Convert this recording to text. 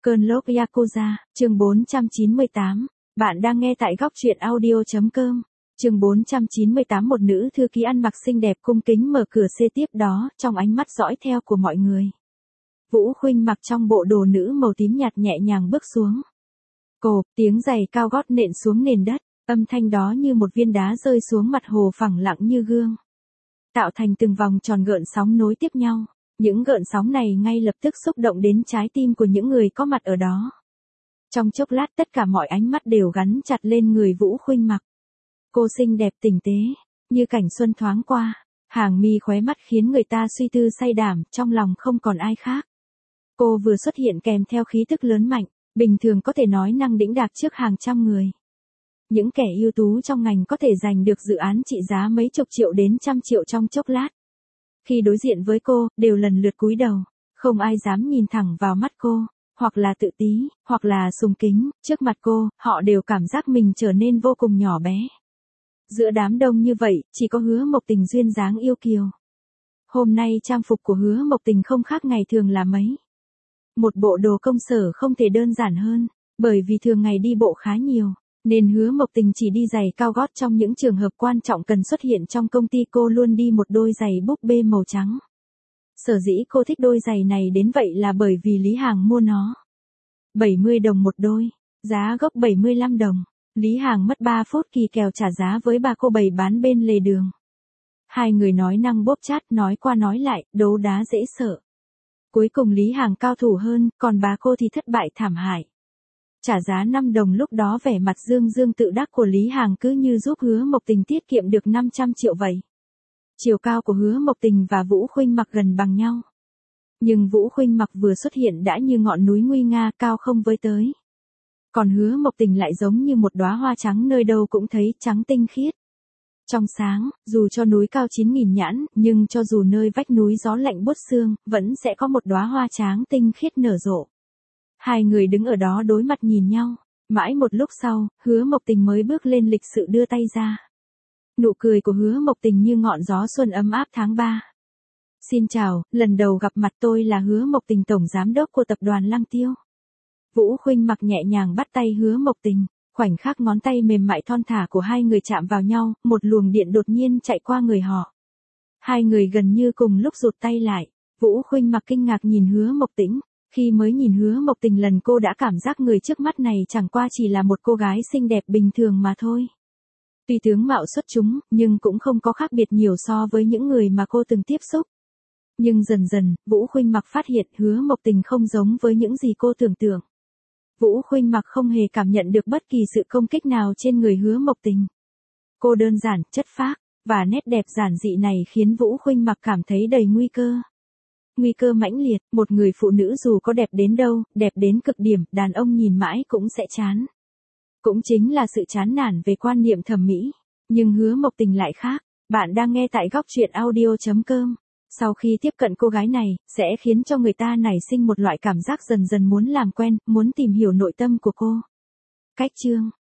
Cơn lốc Yakuza, chương 498. Bạn đang nghe tại góc truyện audio.com. Chương 498. Một nữ thư ký ăn mặc xinh đẹp cung kính mở cửa xe tiếp đó, trong ánh mắt dõi theo của mọi người. Vũ Khuynh mặc trong bộ đồ nữ màu tím nhạt nhẹ nhàng bước xuống. Cộp, tiếng giày cao gót nện xuống nền đất, âm thanh đó như một viên đá rơi xuống mặt hồ phẳng lặng như gương. Tạo thành từng vòng tròn gợn sóng nối tiếp nhau. Những gợn sóng này ngay lập tức xúc động đến trái tim của những người có mặt ở đó. Trong chốc lát tất cả mọi ánh mắt đều gắn chặt lên người Vũ Khuynh mặc. Cô xinh đẹp tinh tế, như cảnh xuân thoáng qua, hàng mi khóe mắt khiến người ta suy tư say đảm, trong lòng không còn ai khác. Cô vừa xuất hiện kèm theo khí tức lớn mạnh, bình thường có thể nói năng đĩnh đạc trước hàng trăm người. Những kẻ ưu tú trong ngành có thể giành được dự án trị giá mấy chục triệu đến trăm triệu trong chốc lát. Khi đối diện với cô, đều lần lượt cúi đầu, không ai dám nhìn thẳng vào mắt cô, hoặc là tự tí, hoặc là sùng kính, trước mặt cô, họ đều cảm giác mình trở nên vô cùng nhỏ bé. Giữa đám đông như vậy, chỉ có Hứa Mộc Tình duyên dáng yêu kiều. Hôm nay trang phục của Hứa Mộc Tình không khác ngày thường là mấy. Một bộ đồ công sở không thể đơn giản hơn, bởi vì thường ngày đi bộ khá nhiều. Nên Hứa Mộc Tình chỉ đi giày cao gót trong những trường hợp quan trọng cần xuất hiện trong công ty. Cô luôn đi một đôi giày búp bê màu trắng. Sở dĩ cô thích đôi giày này đến vậy là bởi vì Lý Hàng mua nó. 70 đồng một đôi, giá gốc 75 đồng. Lý Hàng mất 3 phút kỳ kèo trả giá với bà cô bày bán bên lề đường. Hai người nói năng bóp chát, nói qua nói lại, đấu đá dễ sợ. Cuối cùng Lý Hàng cao thủ hơn, còn bà cô thì thất bại thảm hại. Trả giá 5 đồng lúc đó vẻ mặt dương dương tự đắc của Lý Hàng cứ như giúp Hứa Mộc Tình tiết kiệm được 500 triệu vậy. Chiều cao của Hứa Mộc Tình và Vũ Khuynh mặc gần bằng nhau. Nhưng Vũ Khuynh mặc vừa xuất hiện đã như ngọn núi nguy nga cao không với tới. Còn Hứa Mộc Tình lại giống như một đóa hoa trắng nơi đâu cũng thấy trắng tinh khiết. Trong sáng, dù cho núi cao 9.000 nhãn, nhưng cho dù nơi vách núi gió lạnh buốt xương, vẫn sẽ có một đóa hoa trắng tinh khiết nở rộ. Hai người đứng ở đó đối mặt nhìn nhau, mãi một lúc sau, Hứa Mộc Tình mới bước lên lịch sự đưa tay ra. Nụ cười của Hứa Mộc Tình như ngọn gió xuân ấm áp tháng 3. Xin chào, lần đầu gặp mặt, tôi là Hứa Mộc Tình, tổng giám đốc của tập đoàn Lăng Tiêu. Vũ Khuynh mặc nhẹ nhàng bắt tay Hứa Mộc Tình, khoảnh khắc ngón tay mềm mại thon thả của hai người chạm vào nhau, một luồng điện đột nhiên chạy qua người họ. Hai người gần như cùng lúc rụt tay lại, Vũ Khuynh mặc kinh ngạc nhìn Hứa Mộc Tình. Khi mới nhìn Hứa Mộc Tình lần cô đã cảm giác người trước mắt này chẳng qua chỉ là một cô gái xinh đẹp bình thường mà thôi. Tuy tướng mạo xuất chúng, nhưng cũng không có khác biệt nhiều so với những người mà cô từng tiếp xúc. Nhưng dần dần, Vũ Khuynh mặc phát hiện Hứa Mộc Tình không giống với những gì cô tưởng tượng. Vũ Khuynh mặc không hề cảm nhận được bất kỳ sự công kích nào trên người Hứa Mộc Tình. Cô đơn giản, chất phác, và nét đẹp giản dị này khiến Vũ Khuynh mặc cảm thấy đầy nguy cơ. Nguy cơ mãnh liệt, một người phụ nữ dù có đẹp đến đâu, đẹp đến cực điểm, đàn ông nhìn mãi cũng sẽ chán. Cũng chính là sự chán nản về quan niệm thẩm mỹ. Nhưng Hứa Mộc Tình lại khác. Bạn đang nghe tại góc truyện audio.com. Sau khi tiếp cận cô gái này, sẽ khiến cho người ta nảy sinh một loại cảm giác dần dần muốn làm quen, muốn tìm hiểu nội tâm của cô. Cách chương,